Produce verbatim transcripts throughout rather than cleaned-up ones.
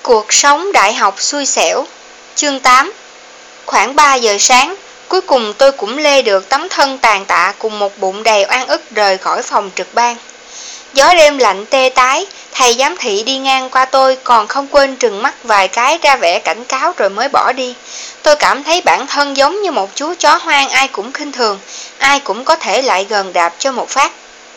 Cuộc sống đại học xui xẻo. Chương tám. Khoảng ba giờ sáng, cuối cùng tôi cũng lê được tấm thân tàn tạ cùng một bụng đầy oan ức rời khỏi phòng trực ban. Gió đêm lạnh tê tái, thầy giám thị đi ngang qua tôi còn không quên trừng mắt vài cái ra vẻ cảnh cáo rồi mới bỏ đi. Tôi cảm thấy bản thân giống như một chú chó hoang ai cũng khinh thường, ai cũng có thể lại gần đạp cho một phát.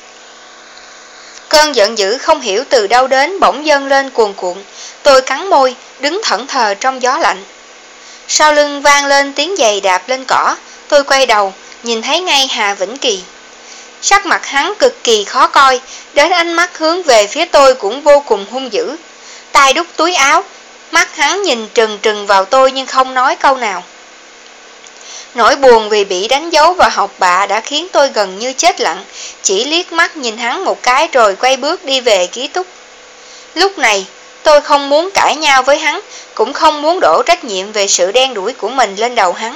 Cơn giận dữ không hiểu từ đâu đến bỗng dâng lên cuồn cuộn. Tôi cắn môi, đứng thẫn thờ trong gió lạnh. Sau lưng vang lên tiếng giày đạp lên cỏ. Tôi quay đầu, nhìn thấy ngay Hà Vĩnh Kỳ. Sắc mặt hắn cực kỳ khó coi, đến ánh mắt hướng về phía tôi cũng vô cùng hung dữ. Tay đút túi áo, mắt hắn nhìn trừng trừng vào tôi nhưng không nói câu nào. Nỗi buồn vì bị đánh dấu vào học bạ đã khiến tôi gần như chết lặng, chỉ liếc mắt nhìn hắn một cái rồi quay bước đi về ký túc. Lúc này, tôi không muốn cãi nhau với hắn, cũng không muốn đổ trách nhiệm về sự đen đủi của mình lên đầu hắn.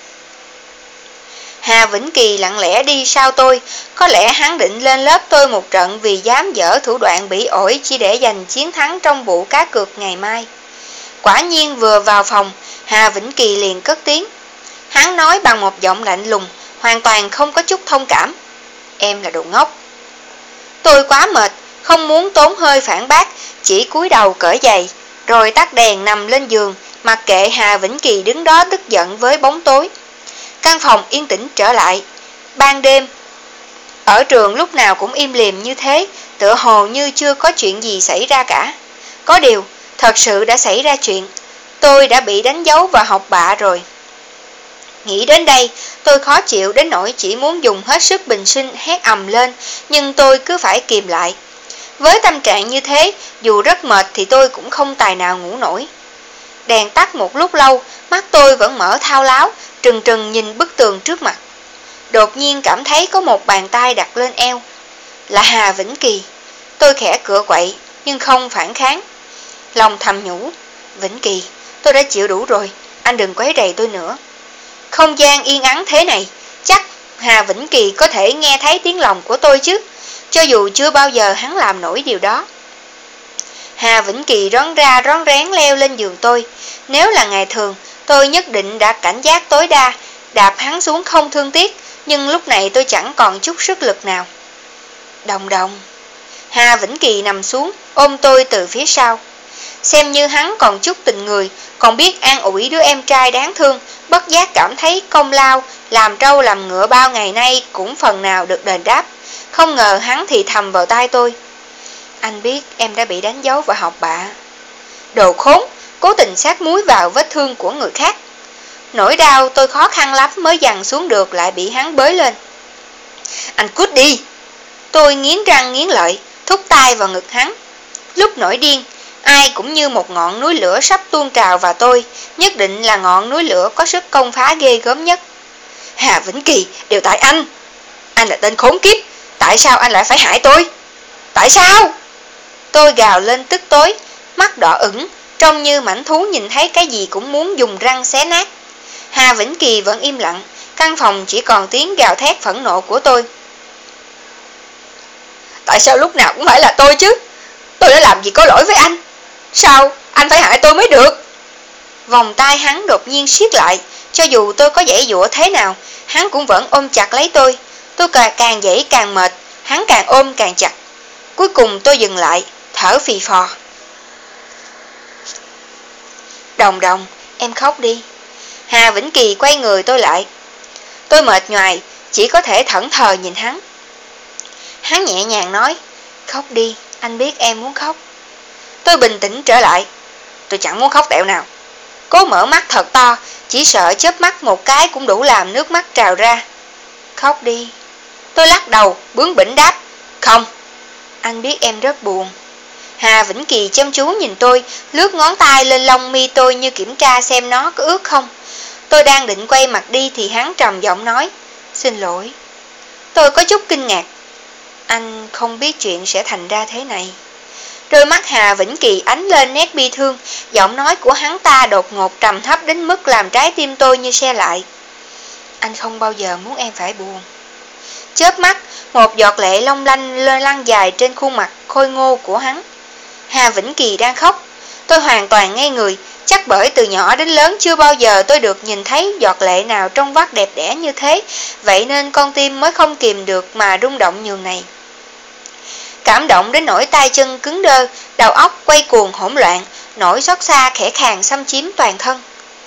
Hà Vĩnh Kỳ lặng lẽ đi sau tôi, có lẽ hắn định lên lớp tôi một trận vì dám dở thủ đoạn bị ổi chỉ để giành chiến thắng trong vụ cá cược ngày mai. Quả nhiên vừa vào phòng, Hà Vĩnh Kỳ liền cất tiếng. Hắn nói bằng một giọng lạnh lùng, hoàn toàn không có chút thông cảm. Em là đồ ngốc. Tôi quá mệt, không muốn tốn hơi phản bác, chỉ cúi đầu cởi giày, rồi tắt đèn nằm lên giường, mặc kệ Hà Vĩnh Kỳ đứng đó tức giận với bóng tối. Căn phòng yên tĩnh trở lại. Ban đêm, ở trường lúc nào cũng im lìm như thế, tựa hồ như chưa có chuyện gì xảy ra cả. Có điều, thật sự đã xảy ra chuyện. Tôi đã bị đánh dấu vào học bạ rồi. Nghĩ đến đây, tôi khó chịu đến nỗi chỉ muốn dùng hết sức bình sinh hét ầm lên, nhưng tôi cứ phải kìm lại. Với tâm trạng như thế, dù rất mệt thì tôi cũng không tài nào ngủ nổi. Đèn tắt một lúc lâu, mắt tôi vẫn mở thao láo, trừng trừng nhìn bức tường trước mặt. Đột nhiên cảm thấy có một bàn tay đặt lên eo. Là Hà Vĩnh Kỳ. Tôi khẽ cựa quậy, nhưng không phản kháng. Lòng thầm nhủ, Vĩnh Kỳ, tôi đã chịu đủ rồi, anh đừng quấy rầy tôi nữa. Không gian yên ắng thế này, chắc Hà Vĩnh Kỳ có thể nghe thấy tiếng lòng của tôi chứ, cho dù chưa bao giờ hắn làm nổi điều đó. Hà Vĩnh Kỳ rón ra rón rén leo lên giường tôi. Nếu là ngày thường, tôi nhất định đã cảnh giác tối đa, đạp hắn xuống không thương tiếc, nhưng lúc này tôi chẳng còn chút sức lực nào. Đồng đồng. Hà Vĩnh Kỳ nằm xuống, ôm tôi từ phía sau. Xem như hắn còn chút tình người, còn biết an ủi đứa em trai đáng thương, bất giác cảm thấy công lao, làm trâu làm ngựa bao ngày nay cũng phần nào được đền đáp. Không ngờ hắn thì thầm vào tai tôi. Anh biết em đã bị đánh dấu vào học bạ. Đồ khốn, cố tình sát muối vào vết thương của người khác. Nỗi đau tôi khó khăn lắm mới dằn xuống được lại bị hắn bới lên. Anh cút đi. Tôi nghiến răng nghiến lợi, thúc tay vào ngực hắn. Lúc nổi điên, ai cũng như một ngọn núi lửa sắp tuôn trào vào tôi, nhất định là ngọn núi lửa có sức công phá ghê gớm nhất. Hà Vĩnh Kỳ, đều tại anh. Anh là tên khốn kiếp, tại sao anh lại phải hại tôi? Tại sao? Tôi gào lên tức tối, mắt đỏ ửng, trông như mãnh thú nhìn thấy cái gì cũng muốn dùng răng xé nát. Hà Vĩnh Kỳ vẫn im lặng, căn phòng chỉ còn tiếng gào thét phẫn nộ của tôi. Tại sao lúc nào cũng phải là tôi chứ? Tôi đã làm gì có lỗi với anh? Sao anh phải hại tôi mới được? Vòng tay hắn đột nhiên siết lại, cho dù tôi có giãy giụa thế nào, hắn cũng vẫn ôm chặt lấy tôi. Tôi càng giãy càng mệt, hắn càng ôm càng chặt. Cuối cùng tôi dừng lại, thở phì phò. Đồng đồng, em khóc đi. Hà Vĩnh Kỳ quay người tôi lại. Tôi mệt nhoài, chỉ có thể thẫn thờ nhìn hắn. Hắn nhẹ nhàng nói, khóc đi, anh biết em muốn khóc. Tôi bình tĩnh trở lại. Tôi chẳng muốn khóc tẹo nào. Cố mở mắt thật to, chỉ sợ chớp mắt một cái cũng đủ làm nước mắt trào ra. Khóc đi. Tôi lắc đầu, bướng bỉnh đáp, không. Anh biết em rất buồn. Hà Vĩnh Kỳ chăm chú nhìn tôi, lướt ngón tay lên lông mi tôi như kiểm tra xem nó có ướt không. Tôi đang định quay mặt đi thì hắn trầm giọng nói, xin lỗi. Tôi có chút kinh ngạc. Anh không biết chuyện sẽ thành ra thế này. Đôi mắt Hà Vĩnh Kỳ ánh lên nét bi thương, giọng nói của hắn ta đột ngột trầm thấp đến mức làm trái tim tôi như se lại. Anh không bao giờ muốn em phải buồn. Chớp mắt, một giọt lệ long lanh lơ lăn dài trên khuôn mặt khôi ngô của hắn. Hà Vĩnh Kỳ đang khóc. Tôi hoàn toàn ngây người, chắc bởi từ nhỏ đến lớn chưa bao giờ tôi được nhìn thấy giọt lệ nào trong vắt đẹp đẽ như thế, vậy nên con tim mới không kìm được mà rung động nhường này. Cảm động đến nỗi tay chân cứng đơ, đầu óc quay cuồng hỗn loạn, nỗi xót xa khẽ khàng xâm chiếm toàn thân.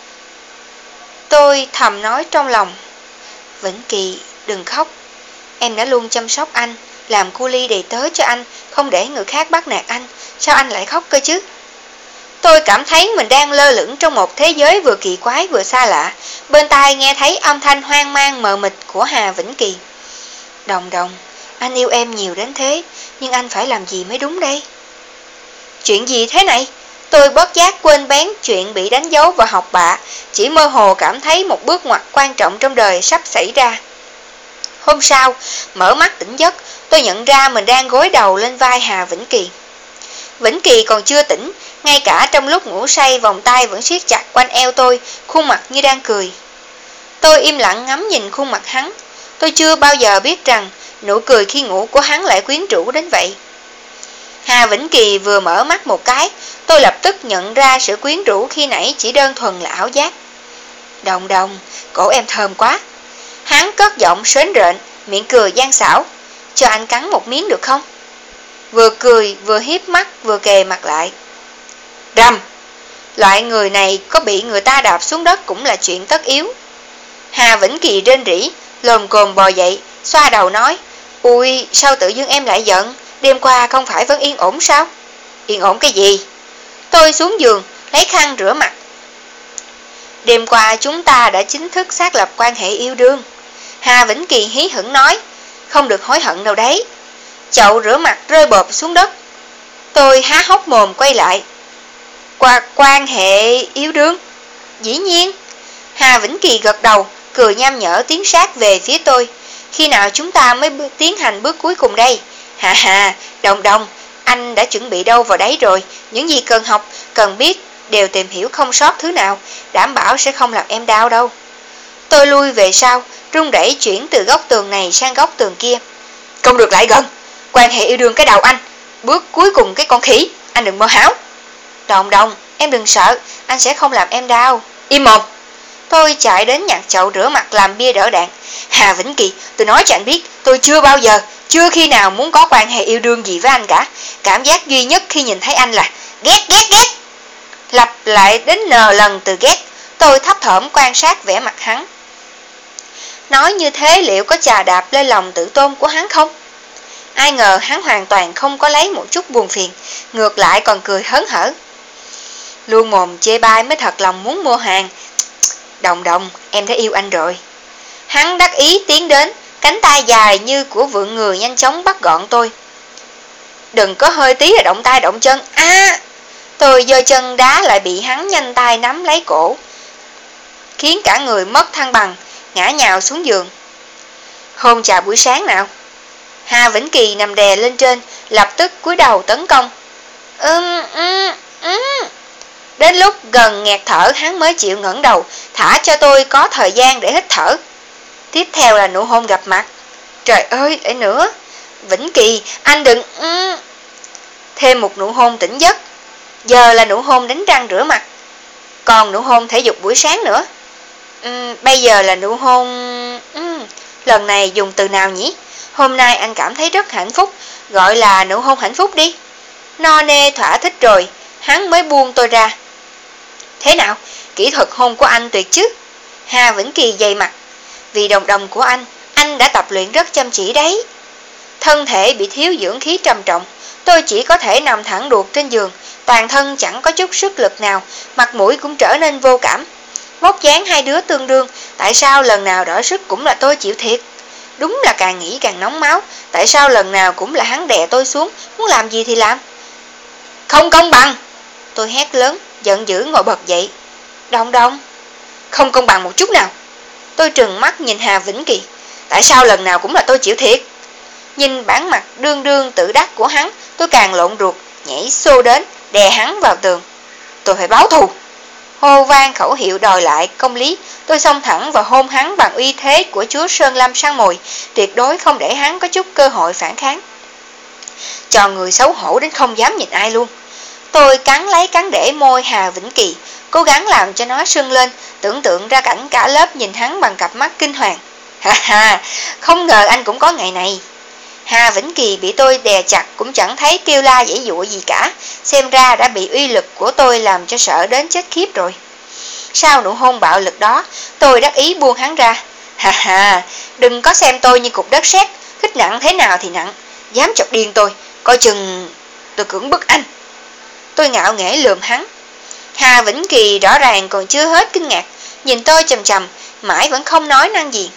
Tôi thầm nói trong lòng, Vĩnh Kỳ, đừng khóc. Em đã luôn chăm sóc anh, làm cu ly đầy tớ cho anh, không để người khác bắt nạt anh, sao anh lại khóc cơ chứ? Tôi cảm thấy mình đang lơ lửng trong một thế giới vừa kỳ quái vừa xa lạ, bên tai nghe thấy âm thanh hoang mang mờ mịt của Hà Vĩnh Kỳ. Đồng Đồng, anh yêu em nhiều đến thế, nhưng anh phải làm gì mới đúng đây? Chuyện gì thế này? Tôi bất giác quên bén chuyện bị đánh dấu vào học bạ, chỉ mơ hồ cảm thấy một bước ngoặt quan trọng trong đời sắp xảy ra. Hôm sau, mở mắt tỉnh giấc, tôi nhận ra mình đang gối đầu lên vai Hà Vĩnh Kỳ. Vĩnh Kỳ còn chưa tỉnh, ngay cả trong lúc ngủ say vòng tay vẫn siết chặt quanh eo tôi, khuôn mặt như đang cười. Tôi im lặng ngắm nhìn khuôn mặt hắn. Tôi chưa bao giờ biết rằng nụ cười khi ngủ của hắn lại quyến rũ đến vậy. Hà Vĩnh Kỳ vừa mở mắt một cái, tôi lập tức nhận ra sự quyến rũ khi nãy chỉ đơn thuần là ảo giác. Đồng Đồng, cổ em thơm quá. Hắn cất giọng sến rện, miệng cười gian xảo. Cho anh cắn một miếng được không? Vừa cười, vừa hiếp mắt, vừa kề mặt lại. Rầm! Loại người này có bị người ta đạp xuống đất cũng là chuyện tất yếu. Hà Vĩnh Kỳ rên rỉ, lồm cồm bò dậy, xoa đầu nói, ui, sao tự dưng em lại giận? Đêm qua không phải vẫn yên ổn sao? Yên ổn cái gì? Tôi xuống giường, lấy khăn rửa mặt. Đêm qua chúng ta đã chính thức xác lập quan hệ yêu đương. Hà Vĩnh Kỳ hí hửng nói, không được hối hận đâu đấy. Chậu rửa mặt rơi bộp xuống đất. Tôi há hốc mồm quay lại. Qua quan hệ yêu đương? Dĩ nhiên. Hà Vĩnh Kỳ gật đầu, cười nham nhở tiến sát về phía tôi. Khi nào chúng ta mới tiến hành bước cuối cùng đây? Hà hà, Đồng Đồng, anh đã chuẩn bị đâu vào đấy rồi. Những gì cần học, cần biết, đều tìm hiểu không sót thứ nào. Đảm bảo sẽ không làm em đau đâu. Tôi lui về sau, run rẩy chuyển từ góc tường này sang góc tường kia. Không được lại gần. Quan hệ yêu đương cái đầu anh. Bước cuối cùng cái con khỉ. Anh đừng mơ hão. Đồng Đồng, em đừng sợ. Anh sẽ không làm em đau. Im mồm. Tôi chạy đến nhặt chậu rửa mặt làm bia đỡ đạn. Hà Vĩnh Kỳ, tôi nói cho anh biết, tôi chưa bao giờ, chưa khi nào muốn có quan hệ yêu đương gì với anh cả. Cảm giác duy nhất khi nhìn thấy anh là ghét ghét ghét. Lặp lại đến n lần từ ghét. Tôi thấp thỏm quan sát vẻ mặt hắn. Nói như thế liệu có chà đạp lên lòng tự tôn của hắn không? Ai ngờ hắn hoàn toàn không có lấy một chút buồn phiền, ngược lại còn cười hớn hở. Luôn mồm chê bai mới thật lòng muốn mua hàng. Đồng Đồng, em đã yêu anh rồi. Hắn đắc ý tiến đến, cánh tay dài như của vượn người nhanh chóng bắt gọn tôi. Đừng có hơi tí là động tay động chân. À, tôi giơ chân đá lại bị hắn nhanh tay nắm lấy cổ, khiến cả người mất thăng bằng, ngã nhào xuống giường. Hôn chào buổi sáng nào. Hà Vĩnh Kỳ nằm đè lên trên, lập tức cúi đầu tấn công. Ừm, ừm, ừm. Đến lúc gần nghẹt thở hắn mới chịu ngẩng đầu, thả cho tôi có thời gian để hít thở. Tiếp theo là nụ hôn gặp mặt. Trời ơi, lại nữa. Vĩnh Kỳ, anh đừng... Ừm. Thêm một nụ hôn tỉnh giấc. Giờ là nụ hôn đánh răng rửa mặt. Còn nụ hôn thể dục buổi sáng nữa. Uhm, bây giờ là nụ hôn... Uhm, lần này dùng từ nào nhỉ? Hôm nay anh cảm thấy rất hạnh phúc, gọi là nụ hôn hạnh phúc đi. No nê thỏa thích rồi, hắn mới buông tôi ra. Thế nào? Kỹ thuật hôn của anh tuyệt chứ? Hà Vĩnh Kỳ dày mặt. Vì Đồng Đồng của anh, anh đã tập luyện rất chăm chỉ đấy. Thân thể bị thiếu dưỡng khí trầm trọng, tôi chỉ có thể nằm thẳng đuột trên giường, toàn thân chẳng có chút sức lực nào, mặt mũi cũng trở nên vô cảm. Vóc dáng hai đứa tương đương, tại sao lần nào đỡ sức cũng là tôi chịu thiệt? Đúng là càng nghĩ càng nóng máu, tại sao lần nào cũng là hắn đè tôi xuống, muốn làm gì thì làm. Không công bằng! Tôi hét lớn, giận dữ ngồi bật dậy. Đồng Đồng, không công bằng một chút nào. Tôi trừng mắt nhìn Hà Vĩnh Kỳ, tại sao lần nào cũng là tôi chịu thiệt? Nhìn bản mặt đương đương tự đắc của hắn, tôi càng lộn ruột, nhảy xô đến, đè hắn vào tường. Tôi phải báo thù. Hô vang khẩu hiệu đòi lại công lý, tôi xông thẳng và hôn hắn bằng uy thế của chúa Sơn Lâm săn mồi, tuyệt đối không để hắn có chút cơ hội phản kháng. Cho người xấu hổ đến không dám nhìn ai luôn. Tôi cắn lấy cắn để môi Hà Vĩnh Kỳ, cố gắng làm cho nó sưng lên, tưởng tượng ra cảnh cả lớp nhìn hắn bằng cặp mắt kinh hoàng. Ha ha, không ngờ anh cũng có ngày này. Hà Vĩnh Kỳ bị tôi đè chặt cũng chẳng thấy kêu la giãy giụa gì cả, xem ra đã bị uy lực của tôi làm cho sợ đến chết khiếp rồi. Sau nụ hôn bạo lực đó, tôi đắc ý buông hắn ra. Ha ha, đừng có xem tôi như cục đất sét, thích nặng thế nào thì nặng, dám chọc điên tôi, coi chừng tôi cưỡng bức anh. Tôi ngạo nghễ lườm hắn. Hà Vĩnh Kỳ rõ ràng còn chưa hết kinh ngạc, nhìn tôi chằm chằm, mãi vẫn không nói năng gì.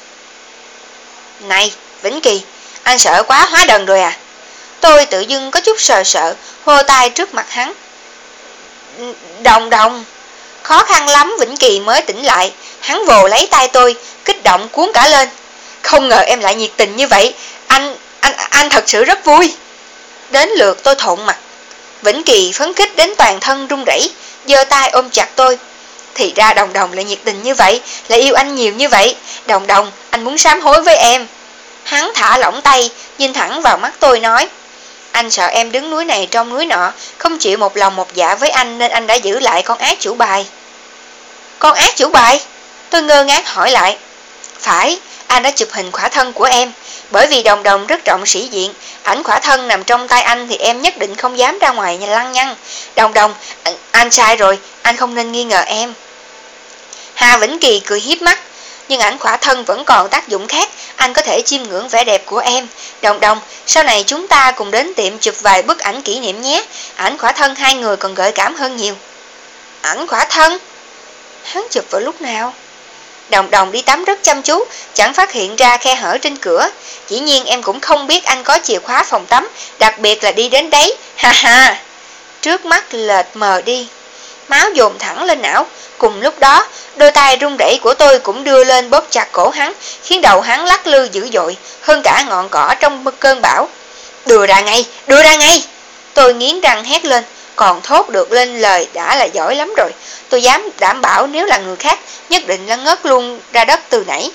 Này, Vĩnh Kỳ, anh sợ quá hóa đần rồi à? Tôi tự dưng có chút sợ sợ, hô tay trước mặt hắn. Đồng đồng. Khó khăn lắm Vĩnh Kỳ mới tỉnh lại, hắn vồ lấy tay tôi, kích động cuốn cả lên. Không ngờ em lại nhiệt tình như vậy, anh, anh, anh thật sự rất vui. Đến lượt tôi thộn mặt. Vĩnh Kỳ phấn khích đến toàn thân run rẩy, giơ tay ôm chặt tôi. Thì ra Đồng Đồng lại nhiệt tình như vậy, lại yêu anh nhiều như vậy. Đồng Đồng, anh muốn sám hối với em. Hắn thả lỏng tay, nhìn thẳng vào mắt tôi nói. Anh sợ em đứng núi này trong núi nọ, không chịu một lòng một dạ với anh nên anh đã giữ lại con ác chủ bài. Con ác chủ bài? Tôi ngơ ngác hỏi lại. Phải, anh đã chụp hình khỏa thân của em. Bởi vì Đồng Đồng rất trọng sĩ diện, ảnh khỏa thân nằm trong tay anh thì em nhất định không dám ra ngoài nhà lăng nhăng. Đồng Đồng, anh, anh sai rồi, anh không nên nghi ngờ em. Hà Vĩnh Kỳ cười hiếp mắt. Nhưng ảnh khỏa thân vẫn còn tác dụng khác, anh có thể chiêm ngưỡng vẻ đẹp của em. Đồng Đồng, sau này chúng ta cùng đến tiệm chụp vài bức ảnh kỷ niệm nhé. Ảnh khỏa thân hai người còn gợi cảm hơn nhiều. Ảnh khỏa thân? Hắn chụp vào lúc nào? Đồng Đồng đi tắm rất chăm chú, chẳng phát hiện ra khe hở trên cửa. Dĩ nhiên em cũng không biết anh có chìa khóa phòng tắm, đặc biệt là đi đến đấy. Ha ha. Trước mắt lệch mờ đi, máu dồn thẳng lên não. Cùng lúc đó, đôi tay run rẩy của tôi cũng đưa lên bóp chặt cổ hắn, khiến đầu hắn lắc lư dữ dội, hơn cả ngọn cỏ trong cơn bão. Đưa ra ngay, đưa ra ngay. Tôi nghiến răng hét lên, còn thốt được lên lời đã là giỏi lắm rồi. Tôi dám đảm bảo nếu là người khác, nhất định là ngất luôn ra đất từ nãy.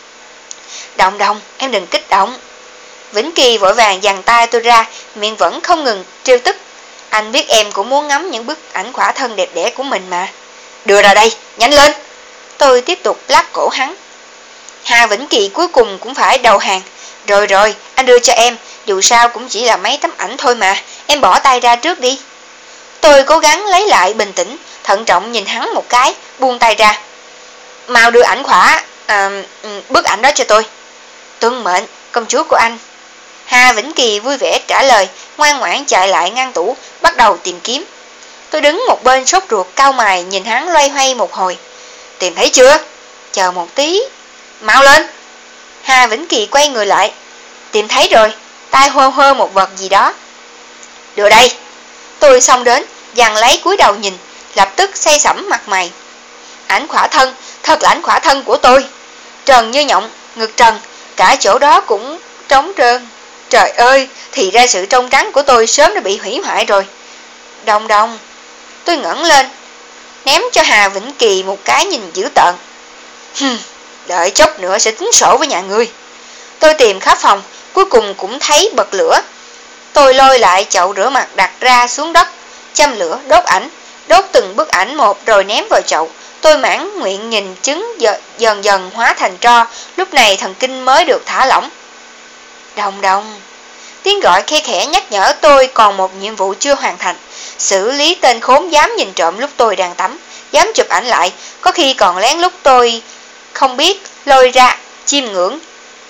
Đồng Đồng, em đừng kích động. Vĩnh Kỳ vội vàng giằng tay tôi ra, miệng vẫn không ngừng trêu tức. Anh biết em cũng muốn ngắm những bức ảnh khỏa thân đẹp đẽ của mình mà. Đưa ra đây, nhanh lên. Tôi tiếp tục lắc cổ hắn. Hà Vĩnh Kỳ cuối cùng cũng phải đầu hàng. Rồi rồi, anh đưa cho em, dù sao cũng chỉ là mấy tấm ảnh thôi mà, em bỏ tay ra trước đi. Tôi cố gắng lấy lại bình tĩnh, thận trọng nhìn hắn một cái, buông tay ra. Mau đưa ảnh khỏa, à, bức ảnh đó cho tôi. Tuân mệnh, công chúa của anh. Hà Vĩnh Kỳ vui vẻ trả lời, ngoan ngoãn chạy lại ngăn tủ, bắt đầu tìm kiếm. Tôi đứng một bên sốt ruột cau mày nhìn hắn loay hoay một hồi. Tìm thấy chưa? Chờ một tí. Mau lên. Hà Vĩnh Kỳ quay người lại. Tìm thấy rồi, tay hơ hơ một vật gì đó. Đưa đây. Tôi xông đến, giằng lấy cúi đầu nhìn, lập tức say sẩm mặt mày. Ảnh khỏa thân, thật là ảnh khỏa thân của tôi. Trần như nhộng, ngực trần, cả chỗ đó cũng trống trơn. Trời ơi, thì ra sự trong trắng của tôi sớm đã bị hủy hoại rồi. Đồng Đồng. Tôi ngẩng lên, ném cho Hà Vĩnh Kỳ một cái nhìn dữ tợn. Hừm, đợi chốc nữa sẽ tính sổ với nhà ngươi. Tôi tìm khắp phòng, cuối cùng cũng thấy bật lửa. Tôi lôi lại chậu rửa mặt đặt ra xuống đất, châm lửa, đốt ảnh, đốt từng bức ảnh một rồi ném vào chậu. Tôi mãn nguyện nhìn trứng dần dần hóa thành tro, lúc này thần kinh mới được thả lỏng. Đồng Đồng. Tiếng gọi khe khẽ nhắc nhở tôi còn một nhiệm vụ chưa hoàn thành. Xử lý tên khốn dám nhìn trộm lúc tôi đang tắm, dám chụp ảnh lại, có khi còn lén lúc tôi không biết lôi ra chiêm ngưỡng.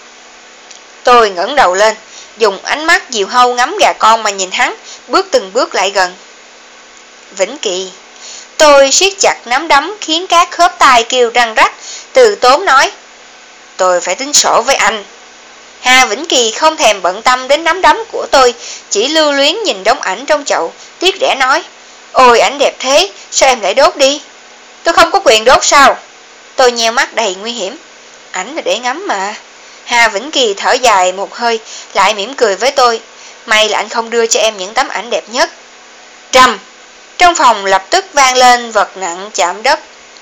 Tôi ngẩng đầu lên, dùng ánh mắt diều hâu ngắm gà con mà nhìn hắn, bước từng bước lại gần. Vĩnh Kỳ. Tôi siết chặt nắm đấm khiến các khớp tay kêu răng rắc, từ tốn nói. Tôi phải tính sổ với anh. Hà Vĩnh Kỳ không thèm bận tâm đến nắm đấm của tôi, chỉ lưu luyến nhìn đống ảnh trong chậu, tiếc rẻ nói. Ôi ảnh đẹp thế, sao em lại đốt đi? Tôi không có quyền đốt sao? Tôi nheo mắt đầy nguy hiểm. Ảnh là để ngắm mà. Hà Vĩnh Kỳ thở dài một hơi, lại mỉm cười với tôi. May là anh không đưa cho em những tấm ảnh đẹp nhất. Rầm! Trong phòng lập tức vang lên vật nặng chạm đất.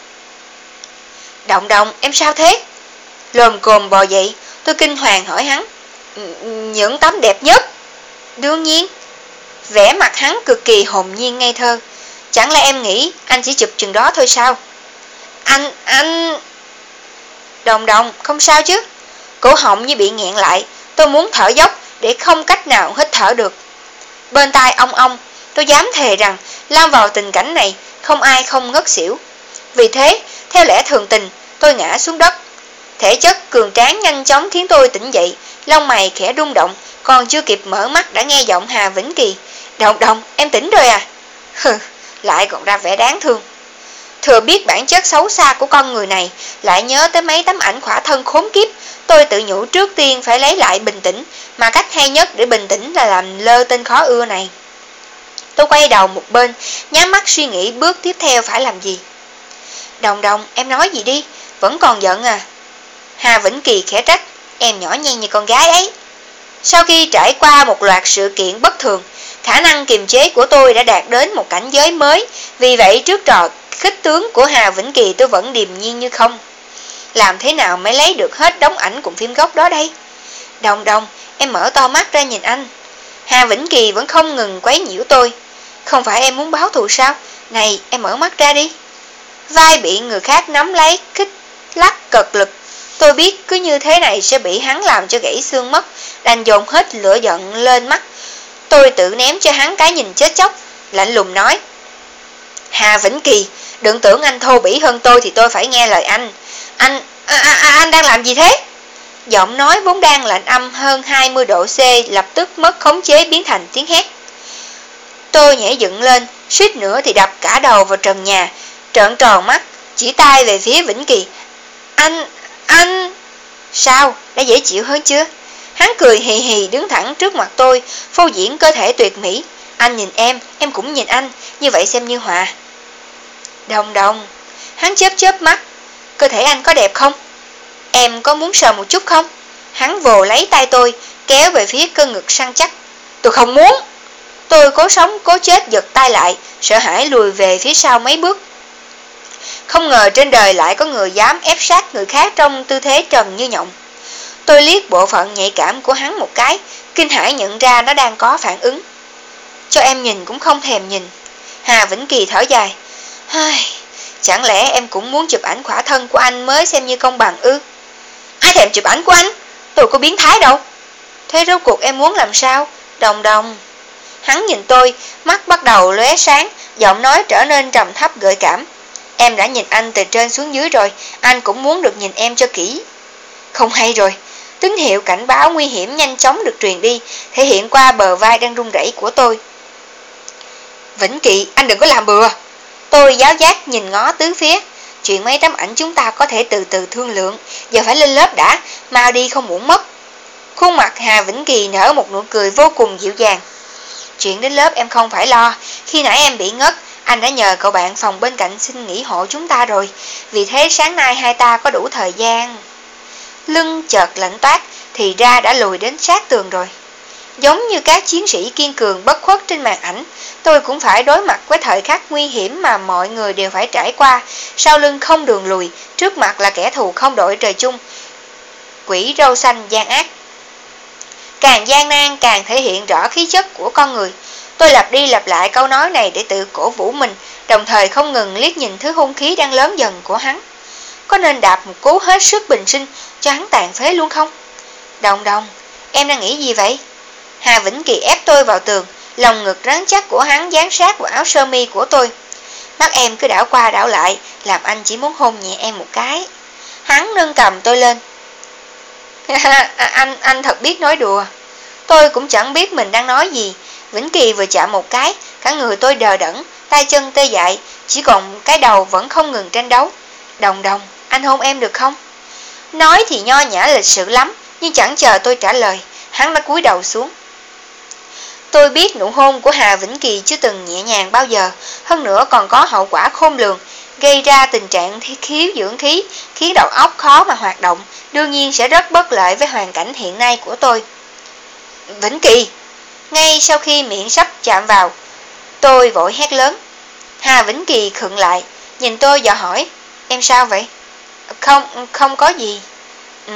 Đồng Đồng, em sao thế? Lồm cồm bò dậy, tôi kinh hoàng hỏi hắn. Những tấm đẹp nhất? Đương nhiên. Vẻ mặt hắn cực kỳ hồn nhiên ngây thơ. Chẳng lẽ em nghĩ anh chỉ chụp chừng đó thôi sao? Anh, anh... Đồng Đồng, không sao chứ? Cổ họng như bị nghẹn lại, tôi muốn thở dốc để không cách nào hít thở được. Bên tai ong ong, tôi dám thề rằng lao vào tình cảnh này không ai không ngất xỉu. Vì thế, theo lẽ thường tình, tôi ngã xuống đất. Thể chất cường tráng nhanh chóng khiến tôi tỉnh dậy, lông mày khẽ rung động, còn chưa kịp mở mắt đã nghe giọng Hà Vĩnh Kỳ. Đồng Đồng, em tỉnh rồi à? Hừ, lại còn ra vẻ đáng thương. Thừa biết bản chất xấu xa của con người này, lại nhớ tới mấy tấm ảnh khỏa thân khốn kiếp, tôi tự nhủ trước tiên phải lấy lại bình tĩnh, mà cách hay nhất để bình tĩnh là làm lơ tên khó ưa này. Tôi quay đầu một bên, nhắm mắt suy nghĩ bước tiếp theo phải làm gì. Đồng Đồng, em nói gì đi, vẫn còn giận à? Hà Vĩnh Kỳ khẽ trách, em nhỏ nhen như con gái ấy. Sau khi trải qua một loạt sự kiện bất thường, khả năng kiềm chế của tôi đã đạt đến một cảnh giới mới, vì vậy trước trò khích tướng của Hà Vĩnh Kỳ tôi vẫn điềm nhiên như không. Làm thế nào mới lấy được hết đống ảnh cùng phim gốc đó đây? Đồng Đồng, em mở to mắt ra nhìn anh. Hà Vĩnh Kỳ vẫn không ngừng quấy nhiễu tôi. Không phải em muốn báo thù sao? Này, em mở mắt ra đi. Vai bị người khác nắm lấy, kích, lắc cực lực. Tôi biết cứ như thế này sẽ bị hắn làm cho gãy xương mất, đành dồn hết lửa giận lên mắt. Tôi tự ném cho hắn cái nhìn chết chóc, lạnh lùng nói. Hà Vĩnh Kỳ, đừng tưởng anh thô bỉ hơn tôi thì tôi phải nghe lời anh. Anh, à, à, anh đang làm gì thế? Giọng nói vốn đang lạnh âm hơn hai mươi độ C lập tức mất khống chế biến thành tiếng hét. Tôi nhảy dựng lên, suýt nữa thì đập cả đầu vào trần nhà, trợn tròn mắt, chỉ tay về phía Vĩnh Kỳ. Anh, anh... Sao, đã dễ chịu hơn chưa? Hắn cười hì hì đứng thẳng trước mặt tôi, phô diễn cơ thể tuyệt mỹ. Anh nhìn em, em cũng nhìn anh, như vậy xem như hòa. Đồng Đồng, hắn chớp chớp mắt. Cơ thể anh có đẹp không? Em có muốn sờ một chút không? Hắn vồ lấy tay tôi, kéo về phía cơ ngực săn chắc. Tôi không muốn. Tôi cố sống cố chết giật tay lại, sợ hãi lùi về phía sau mấy bước. Không ngờ trên đời lại có người dám ép sát người khác trong tư thế trần như nhộng. Tôi liếc bộ phận nhạy cảm của hắn một cái, kinh hãi nhận ra nó đang có phản ứng. Cho em nhìn cũng không thèm nhìn. Hà Vĩnh Kỳ thở dài. Ai, chẳng lẽ em cũng muốn chụp ảnh khỏa thân của anh mới xem như công bằng ư? Ai thèm chụp ảnh của anh? Tôi có biến thái đâu. Thế rốt cuộc em muốn làm sao? Đồng Đồng. Hắn nhìn tôi, mắt bắt đầu lóe sáng, giọng nói trở nên trầm thấp gợi cảm. Em đã nhìn anh từ trên xuống dưới rồi, anh cũng muốn được nhìn em cho kỹ. Không hay rồi. Tín hiệu cảnh báo nguy hiểm nhanh chóng được truyền đi, thể hiện qua bờ vai đang run rẩy của tôi. Vĩnh Kỳ, anh đừng có làm bừa. Tôi giáo giác nhìn ngó tứ phía. Chuyện mấy tấm ảnh chúng ta có thể từ từ thương lượng, giờ phải lên lớp đã, mau đi không muộn mất. Khuôn mặt Hà Vĩnh Kỳ nở một nụ cười vô cùng dịu dàng. Chuyện đến lớp em không phải lo, khi nãy em bị ngất, anh đã nhờ cậu bạn phòng bên cạnh xin nghỉ hộ chúng ta rồi, vì thế sáng nay hai ta có đủ thời gian. Lưng chợt lạnh toát, thì ra đã lùi đến sát tường rồi. Giống như các chiến sĩ kiên cường bất khuất trên màn ảnh, tôi cũng phải đối mặt với thời khắc nguy hiểm mà mọi người đều phải trải qua. Sau lưng không đường lùi, trước mặt là kẻ thù không đội trời chung. Quỷ râu xanh gian ác. Càng gian nan càng thể hiện rõ khí chất của con người. Tôi lặp đi lặp lại câu nói này để tự cổ vũ mình, đồng thời không ngừng liếc nhìn thứ hung khí đang lớn dần của hắn. Có nên đạp một cú hết sức bình sinh cho hắn tàn phế luôn không? Đồng Đồng, em đang nghĩ gì vậy? Hà Vĩnh Kỳ ép tôi vào tường, lòng ngực rắn chắc của hắn dán sát vào áo sơ mi của tôi. Mắt em cứ đảo qua đảo lại, làm anh chỉ muốn hôn nhẹ em một cái. Hắn nâng cầm tôi lên. anh anh thật biết nói đùa. Tôi cũng chẳng biết mình đang nói gì. Vĩnh Kỳ vừa chạm một cái, cả người tôi đờ đẫn, tay chân tê dại, chỉ còn cái đầu vẫn không ngừng tranh đấu. Đồng Đồng, anh hôn em được không? Nói thì nho nhã lịch sự lắm, nhưng chẳng chờ tôi trả lời, hắn đã cúi đầu xuống. Tôi biết nụ hôn của Hà Vĩnh Kỳ chưa từng nhẹ nhàng bao giờ, hơn nữa còn có hậu quả khôn lường, gây ra tình trạng thiếu dưỡng khí, khiến đầu óc khó mà hoạt động, đương nhiên sẽ rất bất lợi với hoàn cảnh hiện nay của tôi. Vĩnh Kỳ! Ngay sau khi miệng sắp chạm vào, tôi vội hét lớn. Hà Vĩnh Kỳ khựng lại, nhìn tôi và hỏi, em sao vậy? Không, không có gì. Ừ.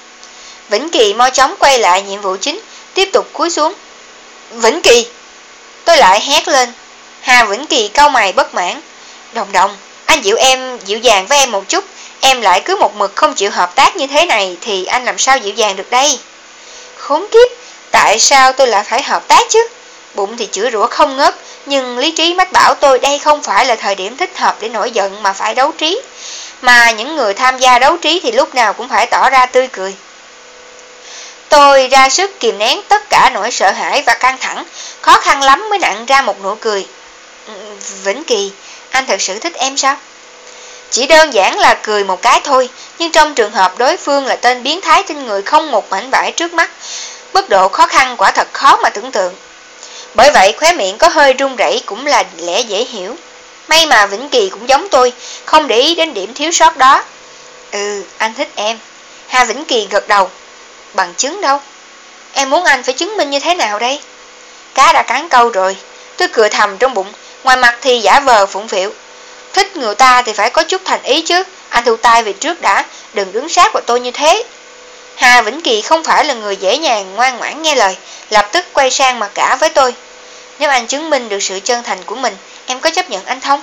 Vĩnh Kỳ mau chóng quay lại nhiệm vụ chính, tiếp tục cúi xuống. Vĩnh Kỳ! Tôi lại hét lên. Hà Vĩnh Kỳ cau mày bất mãn. Đồng Đồng, anh dịu em, dịu dàng với em một chút. Em lại cứ một mực không chịu hợp tác như thế này thì anh làm sao dịu dàng được đây? Khốn kiếp, tại sao tôi lại phải hợp tác chứ? Bụng thì chửi rủa không ngớt, nhưng lý trí mách bảo tôi đây không phải là thời điểm thích hợp để nổi giận mà phải đấu trí. Mà những người tham gia đấu trí thì lúc nào cũng phải tỏ ra tươi cười. Tôi ra sức kìm nén tất cả nỗi sợ hãi và căng thẳng, khó khăn lắm mới nặn ra một nụ cười. Vĩnh Kỳ, anh thật sự thích em sao? Chỉ đơn giản là cười một cái thôi, nhưng trong trường hợp đối phương là tên biến thái trên người không một mảnh vải trước mắt, mức độ khó khăn quả thật khó mà tưởng tượng. Bởi vậy khóe miệng có hơi run rẩy cũng là lẽ dễ hiểu. May mà Vĩnh Kỳ cũng giống tôi, không để ý đến điểm thiếu sót đó. Ừ, anh thích em. Hà Vĩnh Kỳ gật đầu. Bằng chứng đâu? Em muốn anh phải chứng minh như thế nào đây? Cá đã cắn câu rồi. Tôi cười thầm trong bụng, ngoài mặt thì giả vờ phụng phịu. Thích người ta thì phải có chút thành ý chứ. Anh thu tay về trước đã, đừng đứng sát vào tôi như thế. Hà Vĩnh Kỳ không phải là người dễ dàng ngoan ngoãn nghe lời, lập tức quay sang mặt cả với tôi. Nếu anh chứng minh được sự chân thành của mình, em có chấp nhận anh không?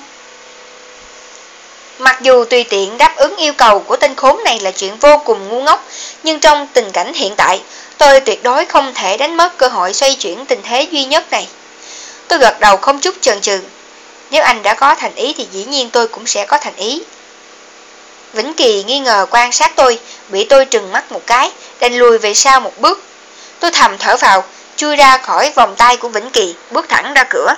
Mặc dù tùy tiện đáp ứng yêu cầu của tên khốn này là chuyện vô cùng ngu ngốc, nhưng trong tình cảnh hiện tại, tôi tuyệt đối không thể đánh mất cơ hội xoay chuyển tình thế duy nhất này. Tôi gật đầu không chút chần chừ. Nếu anh đã có thành ý thì dĩ nhiên tôi cũng sẽ có thành ý. Vĩnh Kỳ nghi ngờ quan sát tôi, bị tôi trừng mắt một cái, đành lùi về sau một bước. Tôi thầm thở vào, chui ra khỏi vòng tay của Vĩnh Kỳ, bước thẳng ra cửa.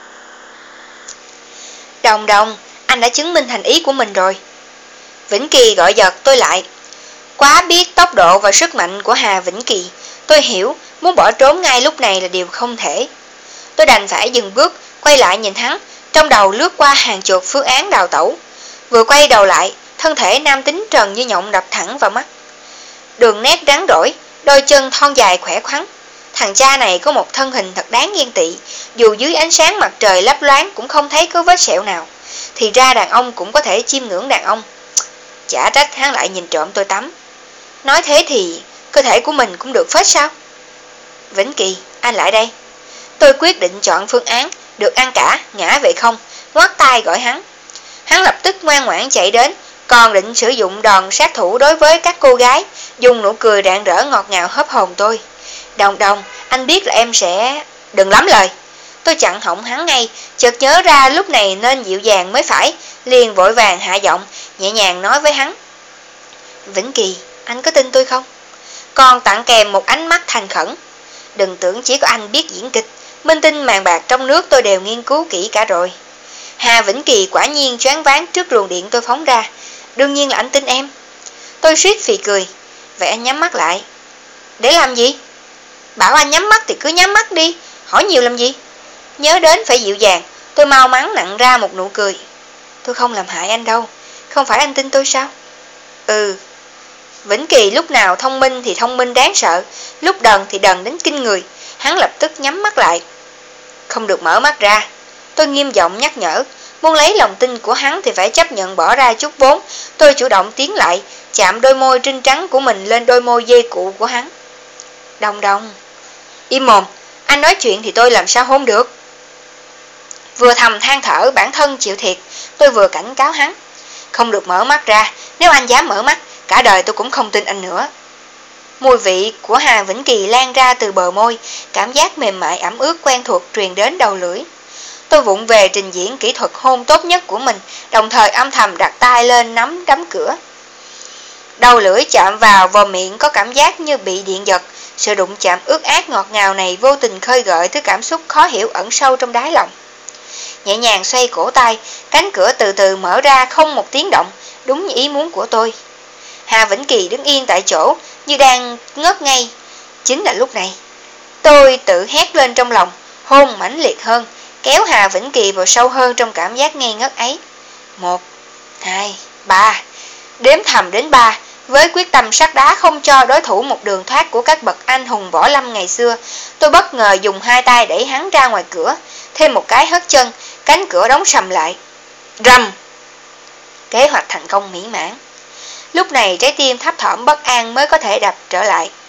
Đồng Đồng, anh đã chứng minh thành ý của mình rồi. Vĩnh Kỳ gọi giật tôi lại. Quá biết tốc độ và sức mạnh của Hà Vĩnh Kỳ, tôi hiểu muốn bỏ trốn ngay lúc này là điều không thể. Tôi đành phải dừng bước, quay lại nhìn hắn, trong đầu lướt qua hàng chục phương án đào tẩu. Vừa quay đầu lại, thân thể nam tính trần như nhộng đập thẳng vào mắt. Đường nét rắn rỏi, đôi chân thon dài khỏe khoắn. Thằng cha này có một thân hình thật đáng ghen tị, dù dưới ánh sáng mặt trời lấp loáng cũng không thấy có vết sẹo nào. Thì ra đàn ông cũng có thể chiêm ngưỡng đàn ông. Chả trách hắn lại nhìn trộm tôi tắm. Nói thế thì cơ thể của mình cũng được phết sao? Vĩnh Kỳ, anh lại đây. Tôi quyết định chọn phương án được ăn cả, ngã về không, ngoắt tay gọi hắn. Hắn lập tức ngoan ngoãn chạy đến, còn định sử dụng đòn sát thủ đối với các cô gái, dùng nụ cười rạng rỡ ngọt ngào hớp hồn tôi. Đồng Đồng, anh biết là em sẽ... Đừng lắm lời. Tôi chặn họng hắn ngay, chợt nhớ ra lúc này nên dịu dàng mới phải, liền vội vàng hạ giọng, nhẹ nhàng nói với hắn. Vĩnh Kỳ, anh có tin tôi không? Còn tặng kèm một ánh mắt thành khẩn. Đừng tưởng chỉ có anh biết diễn kịch, minh tinh màn bạc trong nước tôi đều nghiên cứu kỹ cả rồi. Hà Vĩnh Kỳ quả nhiên choáng váng trước luồng điện tôi phóng ra. Đương nhiên là anh tin em. Tôi suýt phì cười. Vậy anh nhắm mắt lại. Để làm gì? Bảo anh nhắm mắt thì cứ nhắm mắt đi, hỏi nhiều làm gì? Nhớ đến phải dịu dàng, tôi mau mắn nặn ra một nụ cười. Tôi không làm hại anh đâu, không phải anh tin tôi sao? Ừ. Vĩnh Kỳ lúc nào thông minh thì thông minh đáng sợ, lúc đần thì đần đến kinh người. Hắn lập tức nhắm mắt lại. Không được mở mắt ra. Tôi nghiêm giọng nhắc nhở. Muốn lấy lòng tin của hắn thì phải chấp nhận bỏ ra chút vốn. Tôi chủ động tiến lại, chạm đôi môi trinh trắng của mình lên đôi môi dê cụ của hắn. Đồng Đồng. Im mồm, anh nói chuyện thì tôi làm sao hôn được? Vừa thầm than thở bản thân chịu thiệt, tôi vừa cảnh cáo hắn. Không được mở mắt ra, nếu anh dám mở mắt, cả đời tôi cũng không tin anh nữa. Mùi vị của Hà Vĩnh Kỳ lan ra từ bờ môi, cảm giác mềm mại ẩm ướt quen thuộc truyền đến đầu lưỡi. Tôi vụng về trình diễn kỹ thuật hôn tốt nhất của mình, đồng thời âm thầm đặt tay lên nắm đấm cửa. Đầu lưỡi chạm vào vào miệng có cảm giác như bị điện giật, sự đụng chạm ướt át ngọt ngào này vô tình khơi gợi thứ cảm xúc khó hiểu ẩn sâu trong đáy lòng. Nhẹ nhàng xoay cổ tay, cánh cửa từ từ mở ra không một tiếng động, đúng như ý muốn của tôi. Hà Vĩnh Kỳ đứng yên tại chỗ như đang ngất ngây. Chính là lúc này, tôi tự hét lên trong lòng, hôn mãnh liệt hơn, kéo Hà Vĩnh Kỳ vào sâu hơn trong cảm giác ngây ngất ấy. Một, hai, ba. Đếm thầm đến ba, với quyết tâm sắt đá không cho đối thủ một đường thoát của các bậc anh hùng võ lâm ngày xưa, tôi bất ngờ dùng hai tay đẩy hắn ra ngoài cửa, thêm một cái hất chân, cánh cửa đóng sầm lại. Rầm! Kế hoạch thành công mỹ mãn. Lúc này trái tim thấp thỏm bất an mới có thể đập trở lại.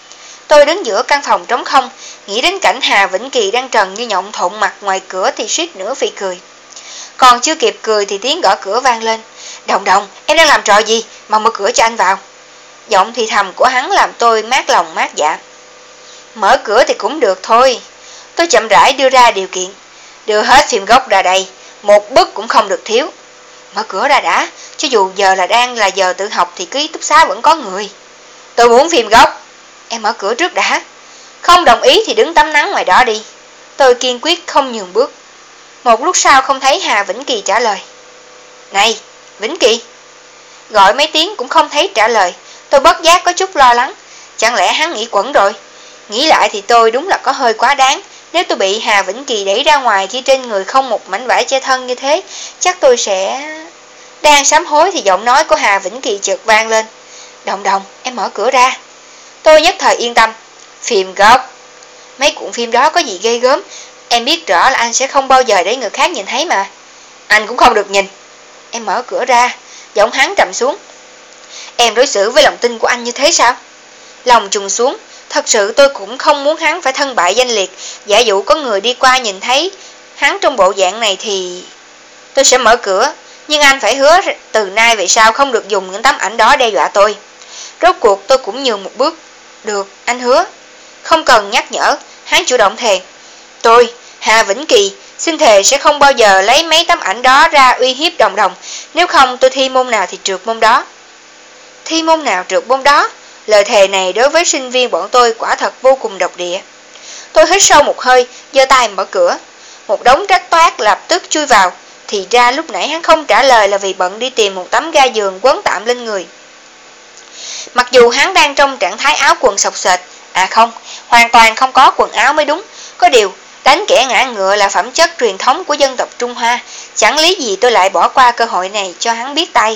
Tôi đứng giữa căn phòng trống không, nghĩ đến cảnh Hà Vĩnh Kỳ đang trần như nhộng thộn mặt ngoài cửa thì suýt nữa phì cười. Còn chưa kịp cười thì tiếng gõ cửa vang lên. Đồng Đồng, em đang làm trò gì? Mau mở cửa cho anh vào. Giọng thì thầm của hắn làm tôi mát lòng mát dạ. Mở cửa thì cũng được thôi. Tôi chậm rãi đưa ra điều kiện. Đưa hết phim gốc ra đây, một bức cũng không được thiếu. Mở cửa ra đã, cho dù giờ là đang là giờ tự học thì ký túc xá vẫn có người. Tôi muốn phim gốc. Em mở cửa trước đã. Không đồng ý thì đứng tắm nắng ngoài đó đi. Tôi kiên quyết không nhường bước. Một lúc sau không thấy Hà Vĩnh Kỳ trả lời. Này, Vĩnh Kỳ. Gọi mấy tiếng cũng không thấy trả lời. Tôi bất giác có chút lo lắng. Chẳng lẽ hắn nghỉ quẩn rồi? Nghĩ lại thì tôi đúng là có hơi quá đáng. Nếu tôi bị Hà Vĩnh Kỳ đẩy ra ngoài khi trên người không một mảnh vải che thân như thế, chắc tôi sẽ... Đang sám hối thì giọng nói của Hà Vĩnh Kỳ chợt vang lên. Đồng Đồng, em mở cửa ra. Tôi nhất thời yên tâm. Phim gốc. Mấy cuộn phim đó có gì ghê gớm. Em biết rõ là anh sẽ không bao giờ để người khác nhìn thấy mà. Anh cũng không được nhìn. Em mở cửa ra. Giọng hắn trầm xuống. Em đối xử với lòng tin của anh như thế sao? Lòng trùng xuống. Thật sự tôi cũng không muốn hắn phải thân bại danh liệt. Giả dụ có người đi qua nhìn thấy hắn trong bộ dạng này thì... Tôi sẽ mở cửa. Nhưng anh phải hứa từ nay về sau không được dùng những tấm ảnh đó đe dọa tôi. Rốt cuộc tôi cũng nhường một bước. Được, anh hứa. Không cần nhắc nhở, hắn chủ động thề. Tôi, Hà Vĩnh Kỳ, xin thề sẽ không bao giờ lấy mấy tấm ảnh đó ra uy hiếp Đồng Đồng. Nếu không tôi thi môn nào thì trượt môn đó. Thi môn nào trượt môn đó? Lời thề này đối với sinh viên bọn tôi quả thật vô cùng độc địa. Tôi hít sâu một hơi, giơ tay mở cửa. Một đống rách toát lập tức chui vào. Thì ra lúc nãy hắn không trả lời là vì bận đi tìm một tấm ga giường quấn tạm lên người. Mặc dù hắn đang trong trạng thái áo quần sọc sệt, à không, hoàn toàn không có quần áo mới đúng. Có điều, đánh kẻ ngã ngựa là phẩm chất truyền thống của dân tộc Trung Hoa, chẳng lý gì tôi lại bỏ qua cơ hội này cho hắn biết tay.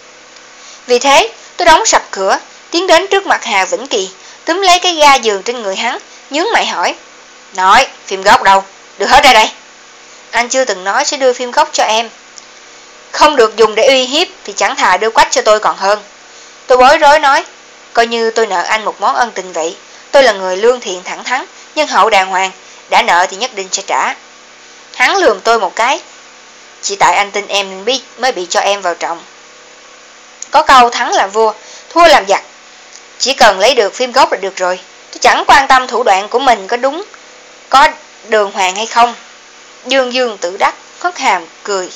Vì thế, tôi đóng sập cửa, tiến đến trước mặt Hà Vĩnh Kỳ, túm lấy cái ga giường trên người hắn, nhướng mày hỏi. Nói, phim gốc đâu? Đưa hết ra đây. Anh chưa từng nói sẽ đưa phim gốc cho em. Không được dùng để uy hiếp thì chẳng thà đưa quách cho tôi còn hơn. Tôi bối rối nói, coi như tôi nợ anh một món ân tình vậy. Tôi là người lương thiện thẳng thắn, nhân hậu đàng hoàng, đã nợ thì nhất định sẽ trả. Hắn lườm tôi một cái. Chỉ tại anh tin em nên biết mới bị cho em vào trọng. Có câu thắng làm vua, thua làm giặc. Chỉ cần lấy được phim gốc là được rồi. Tôi chẳng quan tâm thủ đoạn của mình có đúng, có đường hoàng hay không. Dương dương tự đắc, hất hàm, cười.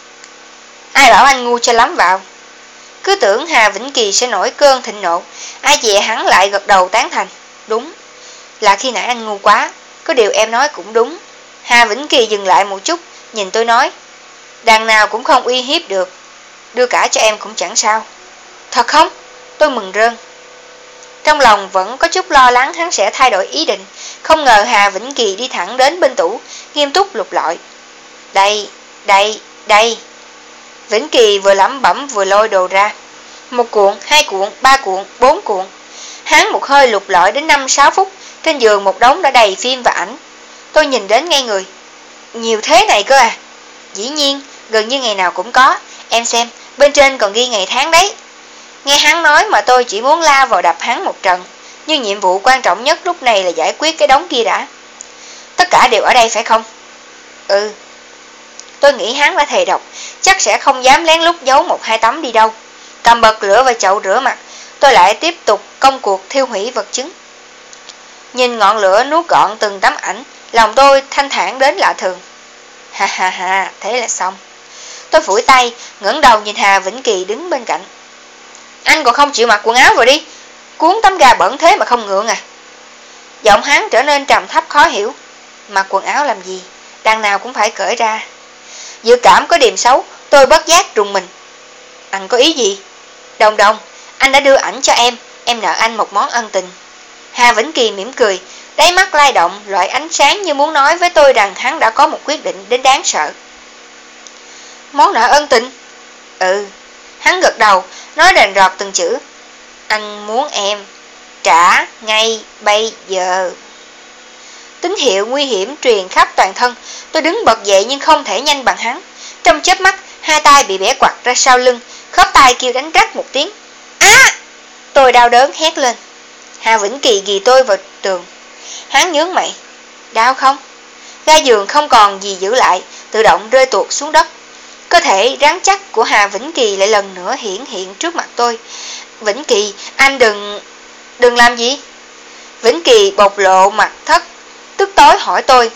Ai bảo anh ngu cho lắm vào. Cứ tưởng Hà Vĩnh Kỳ sẽ nổi cơn thịnh nộ. Ai dè hắn lại gật đầu tán thành. Đúng, là khi nãy anh ngu quá. Có điều em nói cũng đúng. Hà Vĩnh Kỳ dừng lại một chút, nhìn tôi nói. Đằng nào cũng không uy hiếp được. Đưa cả cho em cũng chẳng sao. Thật không? Tôi mừng rơn. Trong lòng vẫn có chút lo lắng hắn sẽ thay đổi ý định. Không ngờ Hà Vĩnh Kỳ đi thẳng đến bên tủ, nghiêm túc lục lọi. Đây, đây, đây. Vĩnh Kỳ vừa lẩm bẩm vừa lôi đồ ra. Một cuộn, hai cuộn, ba cuộn, bốn cuộn. Hắn một hơi lục lọi đến năm sáu phút. Trên giường một đống đã đầy phim và ảnh. Tôi nhìn đến ngay người. Nhiều thế này cơ à? Dĩ nhiên, gần như ngày nào cũng có. Em xem, bên trên còn ghi ngày tháng đấy. Nghe hắn nói mà tôi chỉ muốn lao vào đập hắn một trận. Nhưng nhiệm vụ quan trọng nhất lúc này là giải quyết cái đống kia đã. Tất cả đều ở đây phải không? Ừ. Tôi nghĩ hắn đã thề độc, chắc sẽ không dám lén lút giấu một hai tấm đi đâu. Cầm bật lửa vào chậu rửa mặt, tôi lại tiếp tục công cuộc thiêu hủy vật chứng. Nhìn ngọn lửa nuốt gọn từng tấm ảnh, lòng tôi thanh thản đến lạ thường. Ha ha ha, thế là xong. Tôi phủi tay, ngẩng đầu nhìn Hà Vĩnh Kỳ đứng bên cạnh. Anh còn không chịu mặc quần áo vào đi, cuốn tấm ga bẩn thế mà không ngượng à? Giọng hắn trở nên trầm thấp khó hiểu. Mặc quần áo làm gì, đằng nào cũng phải cởi ra. Dự cảm có điểm xấu, tôi bất giác rùng mình. Anh có ý gì? Đồng Đồng, anh đã đưa ảnh cho em, em nợ anh một món ân tình. Hà Vĩnh Kỳ mỉm cười, đáy mắt lay động loại ánh sáng như muốn nói với tôi rằng hắn đã có một quyết định đến đáng sợ. Món nợ ân tình? Ừ. Hắn gật đầu, nói rành rọt từng chữ. Anh muốn em trả ngay bây giờ. Tín hiệu nguy hiểm truyền khắp toàn thân. Tôi đứng bật dậy nhưng không thể nhanh bằng hắn. Trong chớp mắt, hai tay bị bẻ quặt ra sau lưng, khớp tay kêu đánh rắc một tiếng. Á! À! Tôi đau đớn hét lên. Hà Vĩnh Kỳ ghì tôi vào tường. Hắn nhướng mày. Đau không? Ga giường không còn gì giữ lại, tự động rơi tuột xuống đất. Cơ thể rắn chắc của Hà Vĩnh Kỳ lại lần nữa hiển hiện trước mặt tôi. Vĩnh Kỳ, anh đừng... Đừng làm gì? Vĩnh Kỳ bộc lộ mặt thất, tức tối hỏi tôi.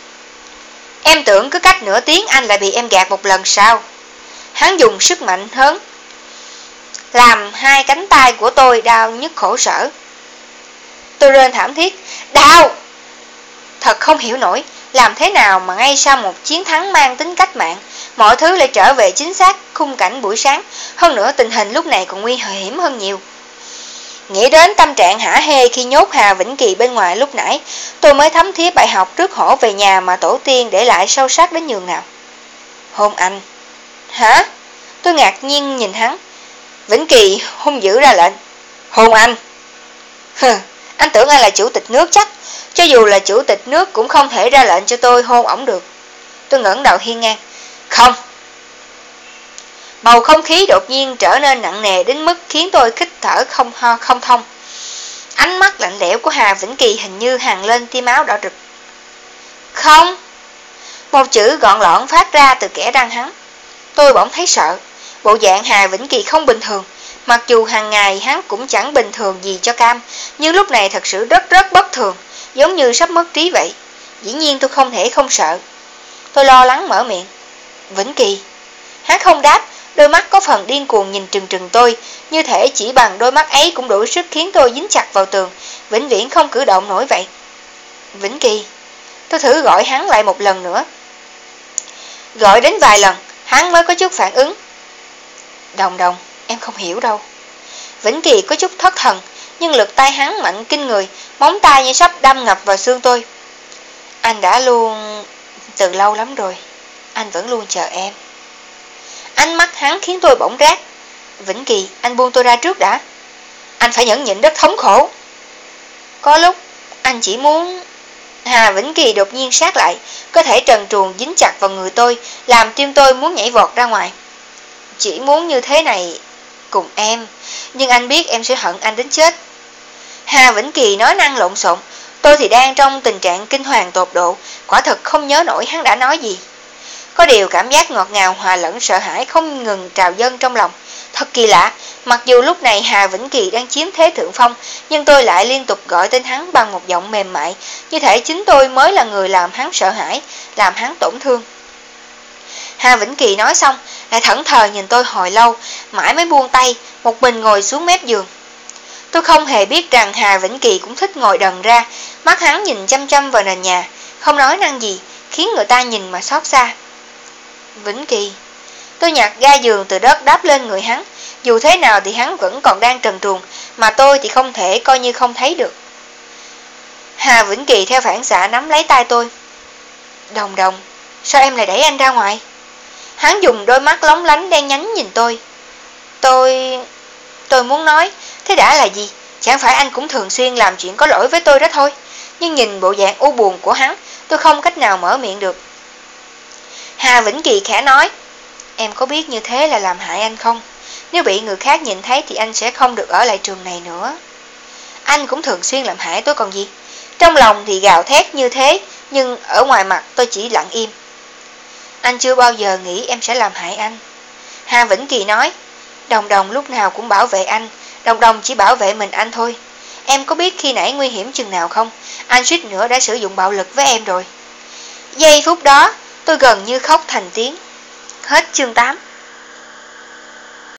Em tưởng cứ cách nửa tiếng anh lại bị em gạt một lần sao? Hắn dùng sức mạnh hơn, làm hai cánh tay của tôi đau nhức khổ sở. Tôi rên thảm thiết. Đau! Thật không hiểu nổi, làm thế nào mà ngay sau một chiến thắng mang tính cách mạng, mọi thứ lại trở về chính xác khung cảnh buổi sáng, hơn nữa tình hình lúc này còn nguy hiểm hơn nhiều. Nghĩ đến tâm trạng hả hê khi nhốt Hà Vĩnh Kỳ bên ngoài lúc nãy, tôi mới thấm thía bài học trước hổ về nhà mà tổ tiên để lại sâu sắc đến nhường nào. Hôn anh. Hả? Tôi ngạc nhiên nhìn hắn. Vĩnh Kỳ hung dữ ra lệnh. Hôn anh. Hừ, anh tưởng anh là chủ tịch nước chắc. Cho dù là chủ tịch nước cũng không thể ra lệnh cho tôi hôn ổng được. Tôi ngẩng đầu hiên ngang. Không. Bầu không khí đột nhiên trở nên nặng nề đến mức khiến tôi hít thở không ho không thông. Ánh mắt lạnh lẽo của Hà Vĩnh Kỳ hình như hằn lên tia máu đỏ rực. Không. Một chữ gọn lõn phát ra từ kẽ răng hắn. Tôi bỗng thấy sợ. Bộ dạng Hà Vĩnh Kỳ không bình thường. Mặc dù hàng ngày hắn cũng chẳng bình thường gì cho cam, nhưng lúc này thật sự rất rất bất thường, giống như sắp mất trí vậy. Dĩ nhiên tôi không thể không sợ. Tôi lo lắng mở miệng. Vĩnh Kỳ. Hắn không đáp, đôi mắt có phần điên cuồng nhìn trừng trừng tôi, như thể chỉ bằng đôi mắt ấy cũng đủ sức khiến tôi dính chặt vào tường, vĩnh viễn không cử động nổi vậy. Vĩnh Kỳ. Tôi thử gọi hắn lại một lần nữa. Gọi đến vài lần, hắn mới có chút phản ứng. Đồng Đồng, em không hiểu đâu. Vĩnh Kỳ có chút thất thần, nhưng lực tay hắn mạnh kinh người, móng tay như sắp đâm ngập vào xương tôi. Anh đã luôn... Từ lâu lắm rồi, anh vẫn luôn chờ em. Ánh mắt hắn khiến tôi bỗng rát. Vĩnh Kỳ, anh buông tôi ra trước đã. Anh phải nhẫn nhịn rất thống khổ. Có lúc, anh chỉ muốn... Hà Vĩnh Kỳ đột nhiên sát lại, cơ thể trần truồng dính chặt vào người tôi, làm tim tôi muốn nhảy vọt ra ngoài. Chỉ muốn như thế này cùng em, nhưng anh biết em sẽ hận anh đến chết. Hà Vĩnh Kỳ nói năng lộn xộn, tôi thì đang trong tình trạng kinh hoàng tột độ, quả thật không nhớ nổi hắn đã nói gì. Có điều cảm giác ngọt ngào hòa lẫn sợ hãi không ngừng trào dâng trong lòng. Thật kỳ lạ, mặc dù lúc này Hà Vĩnh Kỳ đang chiếm thế thượng phong, nhưng tôi lại liên tục gọi tên hắn bằng một giọng mềm mại, như thể chính tôi mới là người làm hắn sợ hãi, làm hắn tổn thương. Hà Vĩnh Kỳ nói xong, lại thẫn thờ nhìn tôi hồi lâu, mãi mới buông tay, một mình ngồi xuống mép giường. Tôi không hề biết rằng Hà Vĩnh Kỳ cũng thích ngồi đần ra, mắt hắn nhìn chăm chăm vào nền nhà, không nói năng gì, khiến người ta nhìn mà xót xa. Vĩnh Kỳ. Tôi nhặt ga giường từ đất đáp lên người hắn, dù thế nào thì hắn vẫn còn đang trần truồng, mà tôi thì không thể coi như không thấy được. Hà Vĩnh Kỳ theo phản xạ nắm lấy tay tôi. Đồng Đồng, sao em lại đẩy anh ra ngoài? Hắn dùng đôi mắt lóng lánh đen nhánh nhìn tôi. Tôi... Tôi muốn nói, thế đã là gì? Chẳng phải anh cũng thường xuyên làm chuyện có lỗi với tôi đó thôi. Nhưng nhìn bộ dạng u buồn của hắn, tôi không cách nào mở miệng được. Hà Vĩnh Kỳ khẽ nói. Em có biết như thế là làm hại anh không? Nếu bị người khác nhìn thấy thì anh sẽ không được ở lại trường này nữa. Anh cũng thường xuyên làm hại tôi còn gì. Trong lòng thì gào thét như thế, nhưng ở ngoài mặt tôi chỉ lặng im. Anh chưa bao giờ nghĩ em sẽ làm hại anh. Hà Vĩnh Kỳ nói. Đồng Đồng lúc nào cũng bảo vệ anh, Đồng Đồng chỉ bảo vệ mình anh thôi. Em có biết khi nãy nguy hiểm chừng nào không? Anh suýt nữa đã sử dụng bạo lực với em rồi. Giây phút đó, tôi gần như khóc thành tiếng. Hết chương tám.